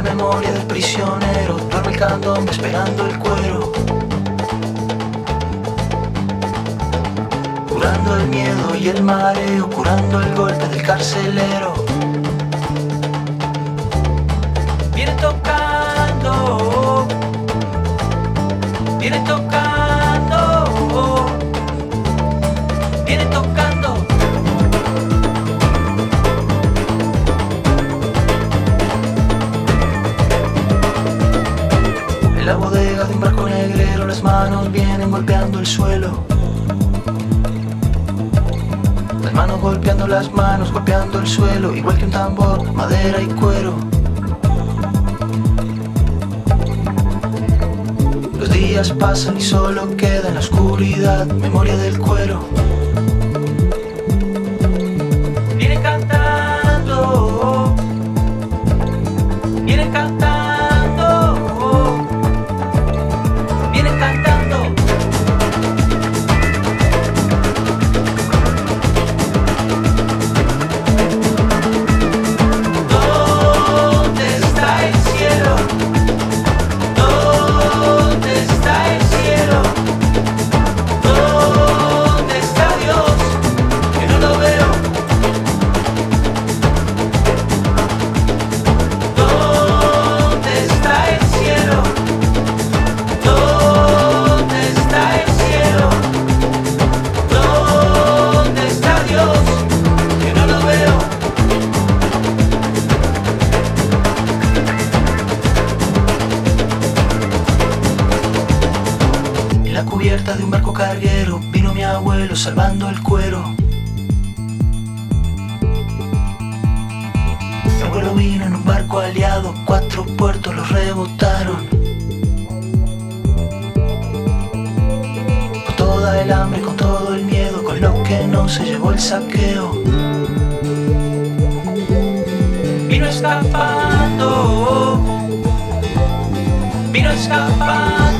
la memoria del prisionero, duerme el candombe esperando el cuero. Curando el miedo y el mareo, curando el golpe del carcelero. Viene tocando, viene tocando, viene tocando. En la bodega de un barco negrero las manos vienen golpeando el suelo. Las manos golpeando las manos, golpeando el suelo, igual que un tambor, madera y cuero. Los días pasan y solo queda en la oscuridad memoria del cuero. Viene cantando, viene cantando, viene cantando. La cubierta de un barco carguero vino mi abuelo salvando el cuero. Mi abuelo vino en un barco aliado, 4 puertos los rebotaron. Con toda el hambre, con todo el miedo, con lo que no se llevó el saqueo. Vino escapando, vino escapando.